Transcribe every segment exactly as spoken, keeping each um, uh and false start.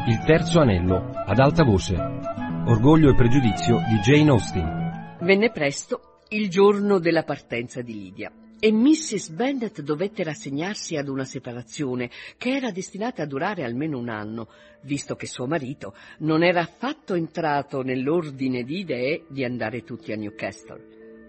Il terzo anello, ad alta voce. Orgoglio e pregiudizio di Jane Austen. Venne presto il giorno della partenza di Lydia e missus Bennet dovette rassegnarsi ad una separazione che era destinata a durare almeno un anno, visto che suo marito non era affatto entrato nell'ordine di idee di andare tutti a Newcastle.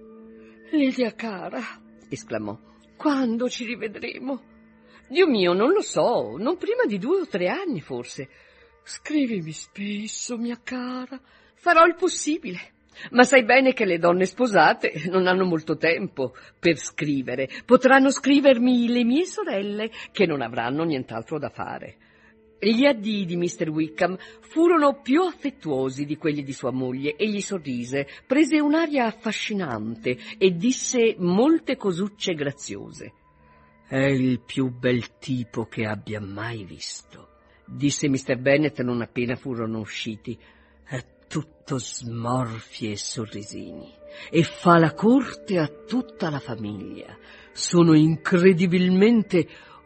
«Lydia cara», esclamò, «quando ci rivedremo?» «Dio mio, non lo so, non prima di due o tre anni forse». «Scrivimi spesso, mia cara». «Farò il possibile. Ma sai bene che le donne sposate non hanno molto tempo per scrivere. Potranno scrivermi le mie sorelle, che non avranno nient'altro da fare». Gli addii di mister Wickham furono più affettuosi di quelli di sua moglie e gli sorrise, prese un'aria affascinante e disse molte cosucce graziose. «È il più bel tipo che abbia mai visto», disse mister Bennet non appena furono usciti. «È tutto smorfie e sorrisini e fa la corte a tutta la famiglia. Sono incredibilmente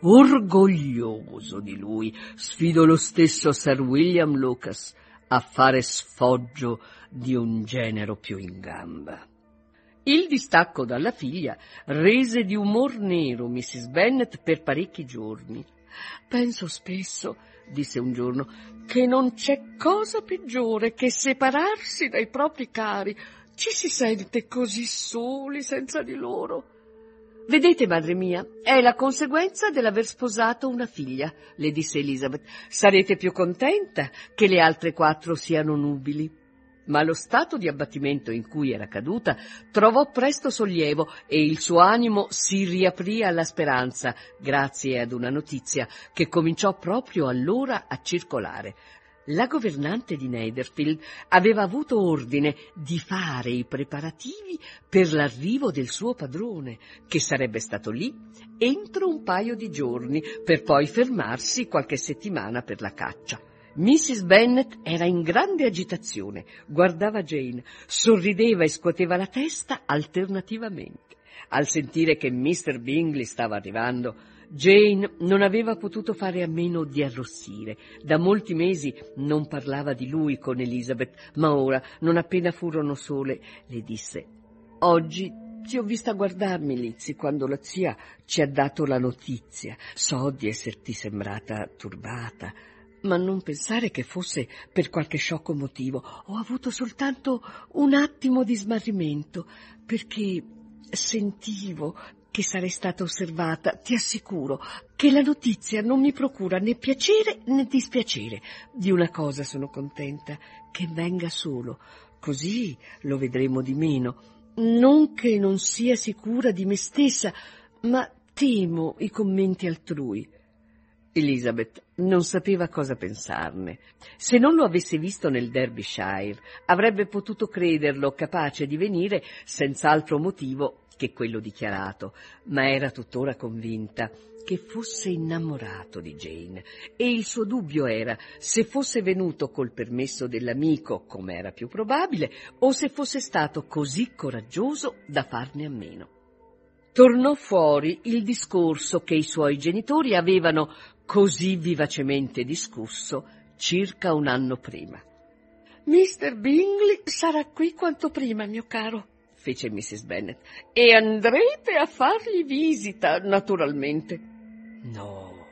orgoglioso di lui. Sfido lo stesso Sir William Lucas a fare sfoggio di un genero più in gamba». Il distacco dalla figlia rese di umor nero missus Bennet per parecchi giorni. «Penso spesso», disse un giorno, «che non c'è cosa peggiore che separarsi dai propri cari. Ci si sente così soli senza di loro». «Vedete, madre mia, è la conseguenza dell'aver sposato una figlia», le disse Elizabeth. «Sarete più contenta che le altre quattro siano nubili». Ma lo stato di abbattimento in cui era caduta trovò presto sollievo e il suo animo si riaprì alla speranza, grazie ad una notizia che cominciò proprio allora a circolare. La governante di Netherfield aveva avuto ordine di fare i preparativi per l'arrivo del suo padrone, che sarebbe stato lì entro un paio di giorni, per poi fermarsi qualche settimana per la caccia. missus Bennet era in grande agitazione, guardava Jane, sorrideva e scuoteva la testa alternativamente. Al sentire che mister Bingley stava arrivando, Jane non aveva potuto fare a meno di arrossire. Da molti mesi non parlava di lui con Elizabeth, ma ora, non appena furono sole, le disse: «Oggi ti ho vista guardarmi, Lizzie, quando la zia ci ha dato la notizia. So di esserti sembrata turbata, ma non pensare che fosse per qualche sciocco motivo. Ho avuto soltanto un attimo di smarrimento, perché sentivo che sarei stata osservata. Ti assicuro che la notizia non mi procura né piacere né dispiacere. Di una cosa sono contenta, che venga solo, così lo vedremo di meno. Non che non sia sicura di me stessa, ma temo i commenti altrui». Elizabeth non sapeva cosa pensarne. Se non lo avesse visto nel Derbyshire, avrebbe potuto crederlo capace di venire senz'altro motivo che quello dichiarato, ma era tuttora convinta che fosse innamorato di Jane, e il suo dubbio era se fosse venuto col permesso dell'amico, come era più probabile, o se fosse stato così coraggioso da farne a meno. Tornò fuori il discorso che i suoi genitori avevano così vivacemente discusso circa un anno prima. «mister Bingley sarà qui quanto prima, mio caro», fece missus Bennet, «e andrete a fargli visita, naturalmente». «No,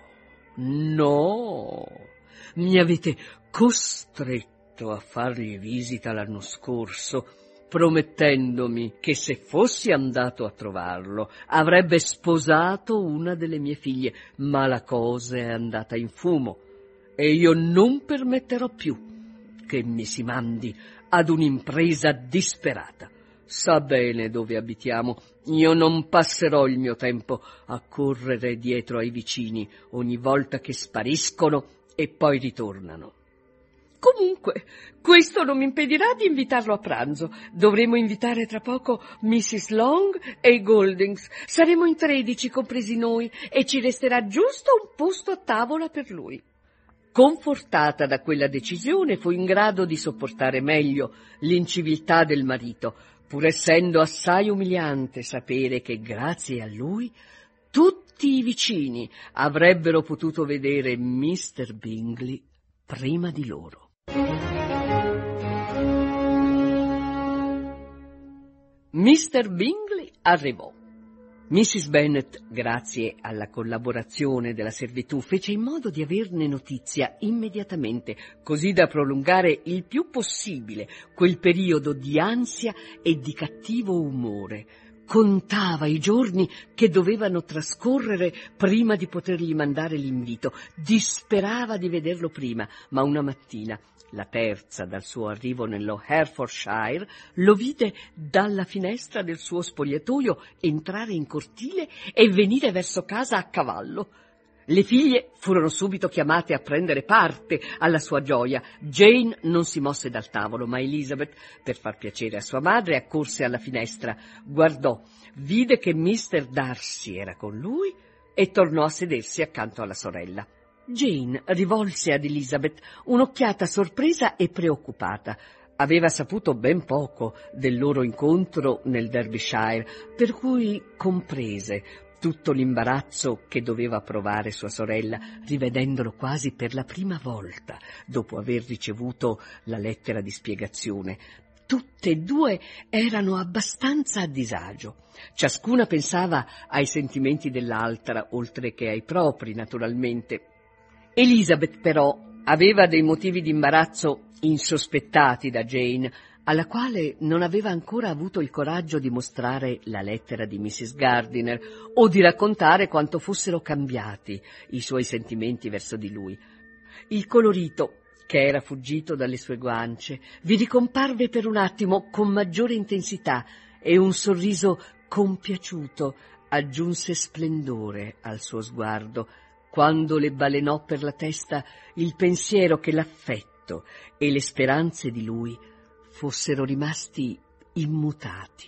no, mi avete costretto a fargli visita l'anno scorso, promettendomi che se fossi andato a trovarlo avrebbe sposato una delle mie figlie, ma la cosa è andata in fumo e io non permetterò più che mi si mandi ad un'impresa disperata. Sa bene dove abitiamo, io non passerò il mio tempo a correre dietro ai vicini ogni volta che spariscono e poi ritornano. Comunque, questo non mi impedirà di invitarlo a pranzo. Dovremo invitare tra poco missus Long e i Goldings. Saremo in tredici, compresi noi, e ci resterà giusto un posto a tavola per lui». Confortata da quella decisione, fu in grado di sopportare meglio l'inciviltà del marito, pur essendo assai umiliante sapere che, grazie a lui, tutti i vicini avrebbero potuto vedere mister Bingley prima di loro. mister Bingley arrivò. missis Bennet, grazie alla collaborazione della servitù, fece in modo di averne notizia immediatamente, così da prolungare il più possibile quel periodo di ansia e di cattivo umore. Contava i giorni che dovevano trascorrere prima di potergli mandare l'invito. Disperava di vederlo prima, ma una mattina, la terza dal suo arrivo nello Hertfordshire, lo vide dalla finestra del suo spogliatoio entrare in cortile e venire verso casa a cavallo. Le figlie furono subito chiamate a prendere parte alla sua gioia. Jane non si mosse dal tavolo, ma Elizabeth, per far piacere a sua madre, accorse alla finestra, guardò, vide che mister Darcy era con lui e tornò a sedersi accanto alla sorella. Jane rivolse ad Elizabeth un'occhiata sorpresa e preoccupata. Aveva saputo ben poco del loro incontro nel Derbyshire, per cui comprese tutto l'imbarazzo che doveva provare sua sorella, rivedendolo quasi per la prima volta dopo aver ricevuto la lettera di spiegazione. Tutte e due erano abbastanza a disagio. Ciascuna pensava ai sentimenti dell'altra, oltre che ai propri, naturalmente. Elizabeth, però, aveva dei motivi di imbarazzo insospettati da Jane, alla quale non aveva ancora avuto il coraggio di mostrare la lettera di missis Gardiner o di raccontare quanto fossero cambiati i suoi sentimenti verso di lui. Il colorito, che era fuggito dalle sue guance, vi ricomparve per un attimo con maggiore intensità e un sorriso compiaciuto aggiunse splendore al suo sguardo, quando le balenò per la testa il pensiero che l'affetto e le speranze di lui fossero rimasti immutati.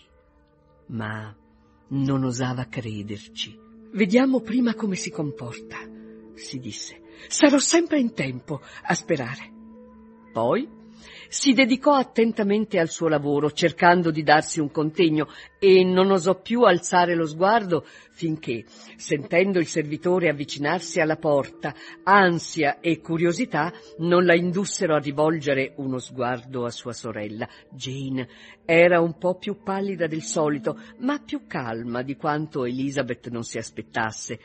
Ma non osava crederci. «Vediamo prima come si comporta», si disse. «Sarò sempre in tempo a sperare». Poi si dedicò attentamente al suo lavoro, cercando di darsi un contegno, e non osò più alzare lo sguardo finché, sentendo il servitore avvicinarsi alla porta, ansia e curiosità non la indussero a rivolgere uno sguardo a sua sorella. Jane era un po' più pallida del solito, ma più calma di quanto Elizabeth non si aspettasse.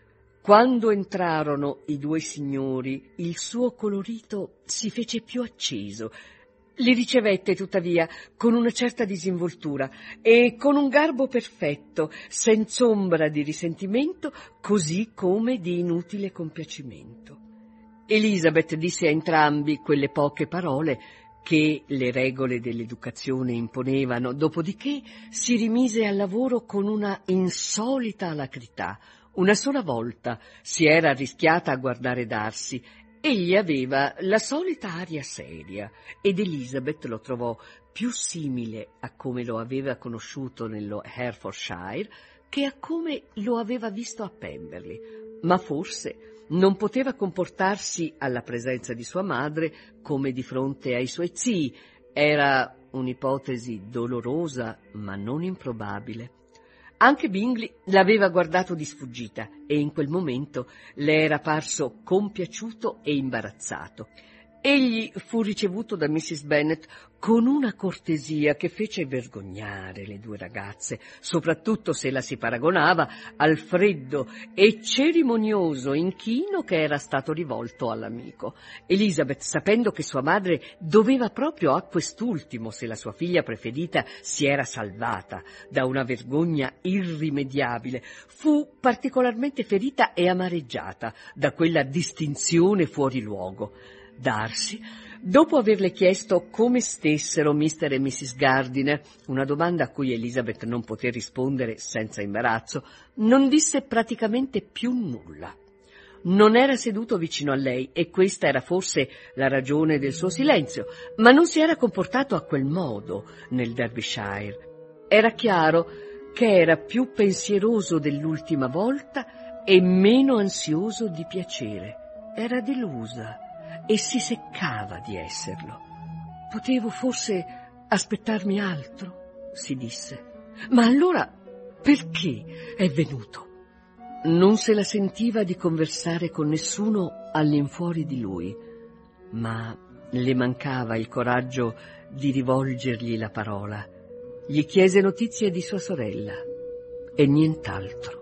Quando entrarono i due signori, il suo colorito si fece più acceso. Li ricevette, tuttavia, con una certa disinvoltura e con un garbo perfetto, senz'ombra di risentimento, così come di inutile compiacimento. Elizabeth disse a entrambi quelle poche parole che le regole dell'educazione imponevano, dopodiché si rimise al lavoro con una insolita alacrità. Una sola volta si era arrischiata a guardare Darcy. Egli aveva la solita aria seria ed Elizabeth lo trovò più simile a come lo aveva conosciuto nello Hertfordshire che a come lo aveva visto a Pemberley, ma forse non poteva comportarsi alla presenza di sua madre come di fronte ai suoi zii. Era un'ipotesi dolorosa ma non improbabile. Anche Bingley l'aveva guardato di sfuggita e in quel momento le era parso compiaciuto e imbarazzato. Egli fu ricevuto da missis Bennet con una cortesia che fece vergognare le due ragazze, soprattutto se la si paragonava al freddo e cerimonioso inchino che era stato rivolto all'amico. Elizabeth, sapendo che sua madre doveva proprio a quest'ultimo se la sua figlia preferita si era salvata da una vergogna irrimediabile, fu particolarmente ferita e amareggiata da quella distinzione fuori luogo. Darcy, dopo averle chiesto come stessero mister e missis Gardiner, una domanda a cui Elizabeth non poté rispondere senza imbarazzo, non disse praticamente più nulla. Non era seduto vicino a lei e questa era forse la ragione del suo silenzio, ma non si era comportato a quel modo nel Derbyshire. Era chiaro che era più pensieroso dell'ultima volta e meno ansioso di piacere. Era delusa e si seccava di esserlo. Potevo forse aspettarmi altro, si disse. Ma allora perché è venuto? Non se la sentiva di conversare con nessuno all'infuori di lui, ma le mancava il coraggio di rivolgergli la parola. Gli chiese notizie di sua sorella e nient'altro.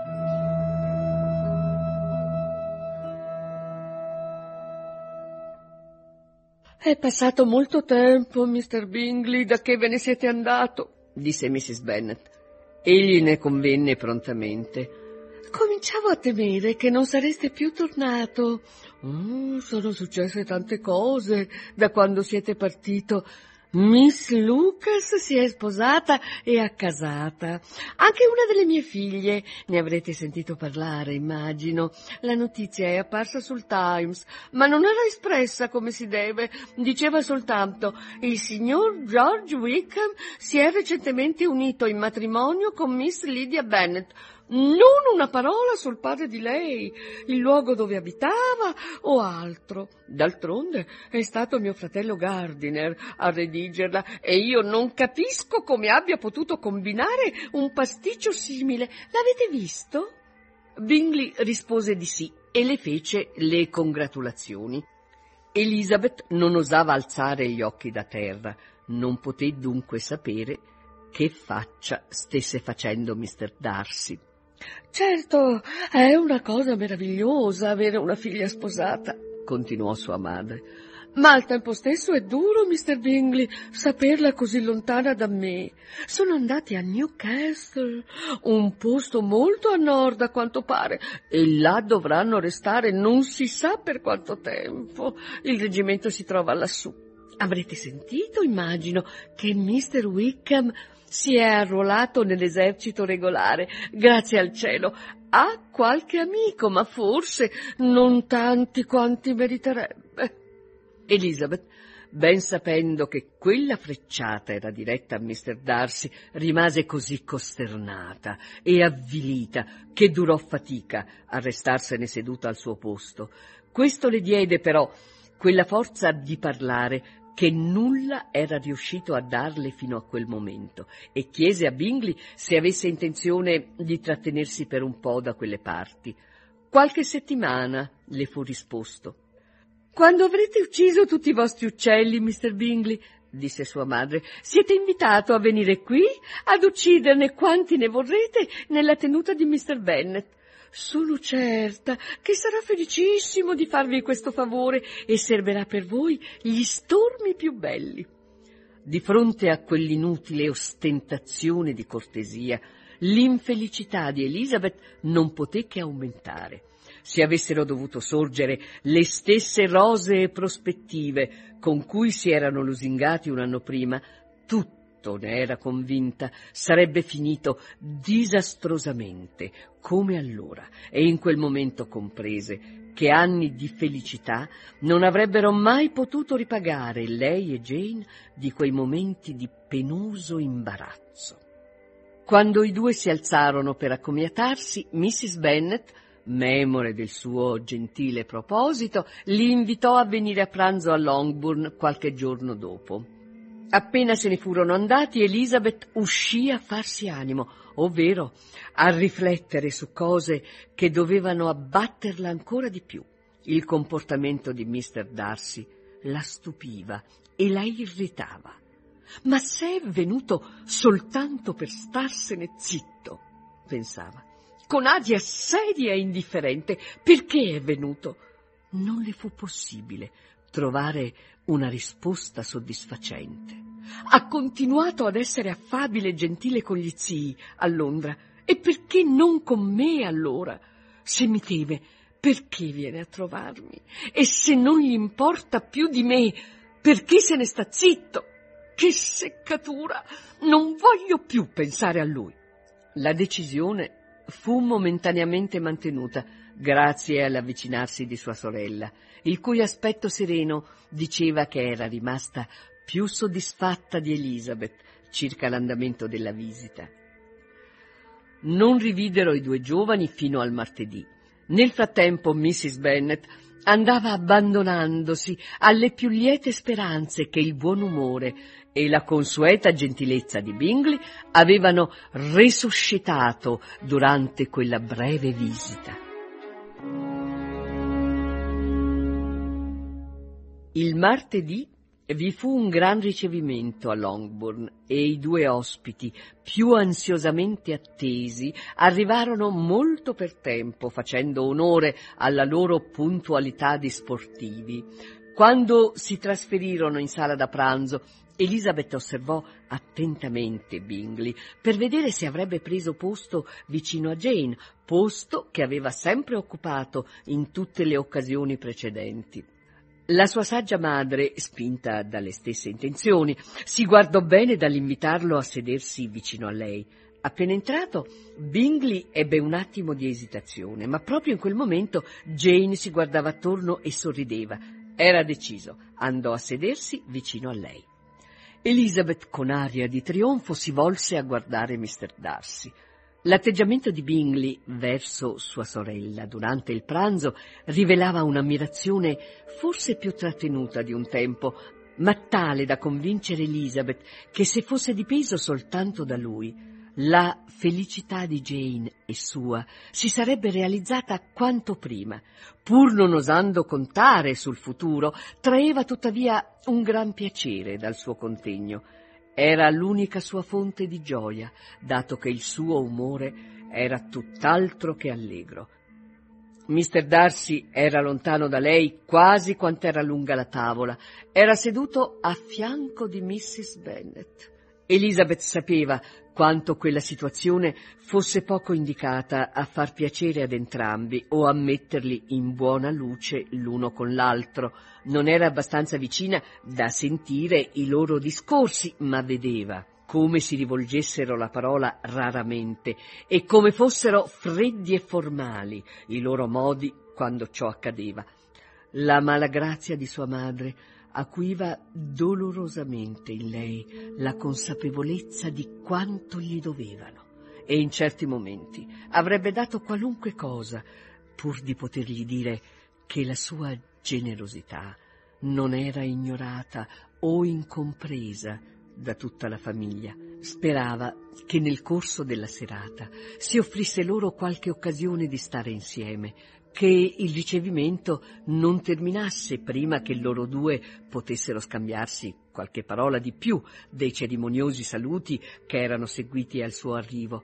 È passato molto tempo, mister Bingley, da che ve ne siete andato, disse missus Bennet. Egli ne convenne prontamente. Cominciavo a temere che non sareste più tornato. Oh, sono successe tante cose da quando siete partito. Miss Lucas si è sposata e accasata. Anche una delle mie figlie, ne avrete sentito parlare, immagino. La notizia è apparsa sul Times, ma non era espressa come si deve. Diceva soltanto: il signor George Wickham si è recentemente unito in matrimonio con Miss Lydia Bennet. Non una parola sul padre di lei, il luogo dove abitava o altro. D'altronde è stato mio fratello Gardiner a redigerla e io non capisco come abbia potuto combinare un pasticcio simile. L'avete visto? Bingley rispose di sì e le fece le congratulazioni. Elizabeth non osava alzare gli occhi da terra, non poté dunque sapere che faccia stesse facendo mister Darcy. Certo, è una cosa meravigliosa avere una figlia sposata, continuò sua madre, ma al tempo stesso è duro, mister Bingley, saperla così lontana da me. Sono andati a Newcastle, un posto molto a nord a quanto pare, e là dovranno restare non si sa per quanto tempo. Il reggimento si trova lassù. Avrete sentito, immagino, che mister Wickham si è arruolato nell'esercito regolare, grazie al cielo. Ha qualche amico, ma forse non tanti quanti meriterebbe. Elizabeth, ben sapendo che quella frecciata era diretta a mister Darcy, rimase così costernata e avvilita che durò fatica a restarsene seduta al suo posto. Questo le diede però quella forza di parlare che nulla era riuscito a darle fino a quel momento, e chiese a Bingley se avesse intenzione di trattenersi per un po' da quelle parti. Qualche settimana, le fu risposto. Quando avrete ucciso tutti i vostri uccelli, mister Bingley, disse sua madre, siete invitato a venire qui ad ucciderne quanti ne vorrete nella tenuta di mister Bennet. Sono certa che sarà felicissimo di farvi questo favore e servirà per voi gli stormi più belli. Di fronte a quell'inutile ostentazione di cortesia, l'infelicità di Elizabeth non poté che aumentare. Se avessero dovuto sorgere le stesse rosee prospettive con cui si erano lusingati un anno prima, tutto, ne era convinta, sarebbe finito disastrosamente, come allora, e in quel momento comprese che anni di felicità non avrebbero mai potuto ripagare lei e Jane di quei momenti di penoso imbarazzo. Quando i due si alzarono per accomiatarsi, missus Bennet, memore del suo gentile proposito, li invitò a venire a pranzo a Longbourn qualche giorno dopo. Appena se ne furono andati, Elizabeth uscì a farsi animo, ovvero a riflettere su cose che dovevano abbatterla ancora di più. Il comportamento di mister Darcy la stupiva e la irritava. Ma se è venuto soltanto per starsene zitto, pensava, con aria seria e indifferente, perché è venuto? Non le fu possibile trovare una risposta soddisfacente. Ha continuato ad essere affabile e gentile con gli zii a Londra, e perché non con me allora? Se mi teme, perché viene a trovarmi? E se non gli importa più di me, perché se ne sta zitto? Che seccatura! Non voglio più pensare a lui. La decisione fu momentaneamente mantenuta, grazie all'avvicinarsi di sua sorella, il cui aspetto sereno diceva che era rimasta più soddisfatta di Elizabeth circa l'andamento della visita. Non rividero i due giovani fino al martedì. Nel frattempo missus Bennet andava abbandonandosi alle più liete speranze che il buon umore e la consueta gentilezza di Bingley avevano resuscitato durante quella breve visita. Il martedì vi fu un gran ricevimento a Longbourn e i due ospiti, più ansiosamente attesi, arrivarono molto per tempo, facendo onore alla loro puntualità di sportivi. Quando si trasferirono in sala da pranzo, Elizabeth osservò attentamente Bingley per vedere se avrebbe preso posto vicino a Jane, posto che aveva sempre occupato in tutte le occasioni precedenti. La sua saggia madre, spinta dalle stesse intenzioni, si guardò bene dall'invitarlo a sedersi vicino a lei. Appena entrato, Bingley ebbe un attimo di esitazione, ma proprio in quel momento Jane si guardava attorno e sorrideva. Era deciso, andò a sedersi vicino a lei. Elizabeth, con aria di trionfo, si volse a guardare mister Darcy. L'atteggiamento di Bingley verso sua sorella durante il pranzo rivelava un'ammirazione forse più trattenuta di un tempo, ma tale da convincere Elizabeth che se fosse dipeso soltanto da lui, la felicità di Jane e sua si sarebbe realizzata quanto prima. Pur non osando contare sul futuro, traeva tuttavia un gran piacere dal suo contegno. Era l'unica sua fonte di gioia, dato che il suo umore era tutt'altro che allegro. mister Darcy era lontano da lei quasi quant'era lunga la tavola. Era seduto a fianco di missus Bennet. Elizabeth sapeva quanto quella situazione fosse poco indicata a far piacere ad entrambi o a metterli in buona luce l'uno con l'altro. Non era abbastanza vicina da sentire i loro discorsi, ma vedeva come si rivolgessero la parola raramente e come fossero freddi e formali i loro modi quando ciò accadeva. La malagrazia di sua madre acuiva dolorosamente in lei la consapevolezza di quanto gli dovevano e in certi momenti avrebbe dato qualunque cosa pur di potergli dire che la sua generosità non era ignorata o incompresa da tutta la famiglia. Sperava che nel corso della serata si offrisse loro qualche occasione di stare insieme, che il ricevimento non terminasse prima che loro due potessero scambiarsi qualche parola di più dei cerimoniosi saluti che erano seguiti al suo arrivo.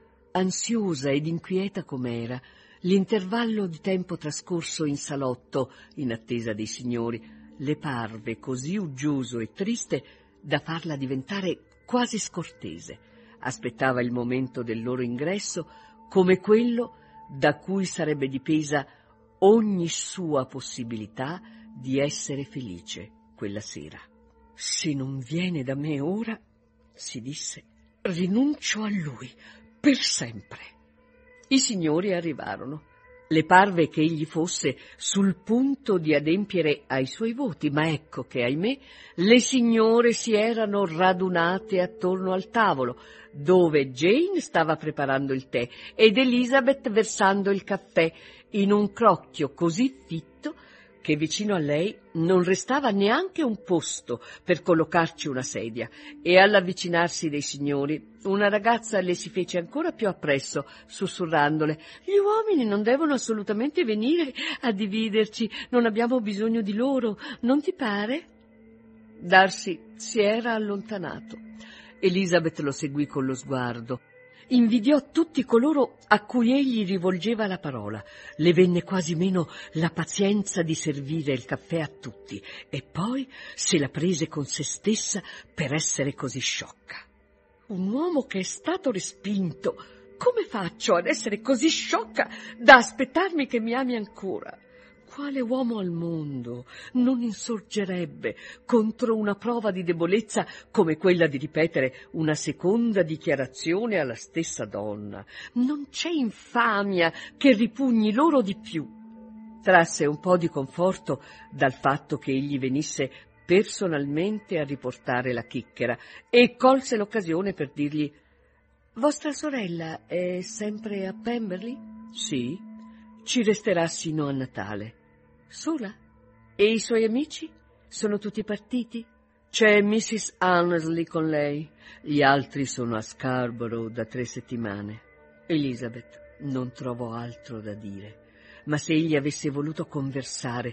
Ansiosa ed inquieta com'era, l'intervallo di tempo trascorso in salotto in attesa dei signori le parve così uggioso e triste da farla diventare quasi scortese. Aspettava il momento del loro ingresso come quello da cui sarebbe dipesa ogni sua possibilità di essere felice quella sera. Se non viene da me ora, si disse, rinuncio a lui per sempre. I signori arrivarono. Le parve che egli fosse sul punto di adempiere ai suoi voti, ma ecco che, ahimè, le signore si erano radunate attorno al tavolo, dove Jane stava preparando il tè ed Elizabeth versando il caffè in un crocchio così fitto che vicino a lei non restava neanche un posto per collocarci una sedia, e all'avvicinarsi dei signori una ragazza le si fece ancora più appresso, sussurrandole: «Gli uomini non devono assolutamente venire a dividerci, non abbiamo bisogno di loro, non ti pare?» Darcy si era allontanato. Elizabeth lo seguì con lo sguardo. Invidiò tutti coloro a cui egli rivolgeva la parola. Le venne quasi meno la pazienza di servire il caffè a tutti, e poi se la prese con se stessa per essere così sciocca. Un uomo che è stato respinto, come faccio ad essere così sciocca da aspettarmi che mi ami ancora? Quale uomo al mondo non insorgerebbe contro una prova di debolezza come quella di ripetere una seconda dichiarazione alla stessa donna? Non c'è infamia che ripugni loro di più. Trasse un po' di conforto dal fatto che egli venisse personalmente a riportare la chicchera e colse l'occasione per dirgli: «Vostra sorella è sempre a Pemberley?» «Sì, ci resterà sino a Natale». «Sola? E i suoi amici? Sono tutti partiti?» «C'è missus Annesley con lei. Gli altri sono a Scarborough da tre settimane». Elizabeth non trovò altro da dire, ma se egli avesse voluto conversare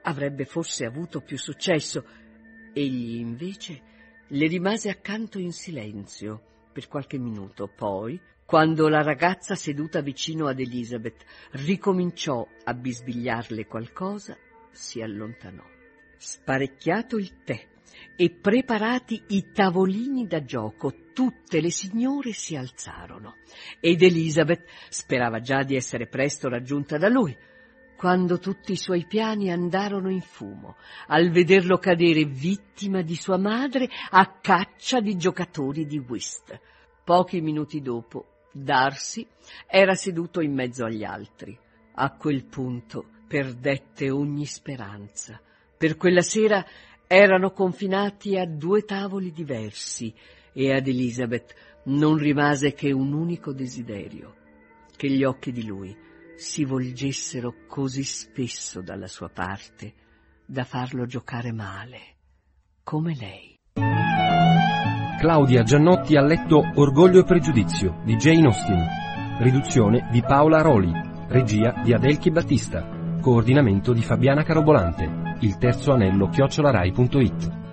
avrebbe forse avuto più successo. Egli invece le rimase accanto in silenzio per qualche minuto. Poi, quando la ragazza seduta vicino ad Elizabeth ricominciò a bisbigliarle qualcosa, si allontanò. Sparecchiato il tè e preparati i tavolini da gioco, tutte le signore si alzarono ed Elizabeth sperava già di essere presto raggiunta da lui, quando tutti i suoi piani andarono in fumo al vederlo cadere vittima di sua madre a caccia di giocatori di whist. Pochi minuti dopo, Darcy era seduto in mezzo agli altri. A quel punto perdette ogni speranza. Per quella sera erano confinati a due tavoli diversi e ad Elizabeth non rimase che un unico desiderio: che gli occhi di lui si volgessero così spesso dalla sua parte da farlo giocare male, come lei. Claudia Giannotti ha letto Orgoglio e pregiudizio di Jane Austen, riduzione di Paola Roli, regia di Adelchi Battista, coordinamento di Fabiana Carobolante. Il terzo anello chiocciolarai punto it.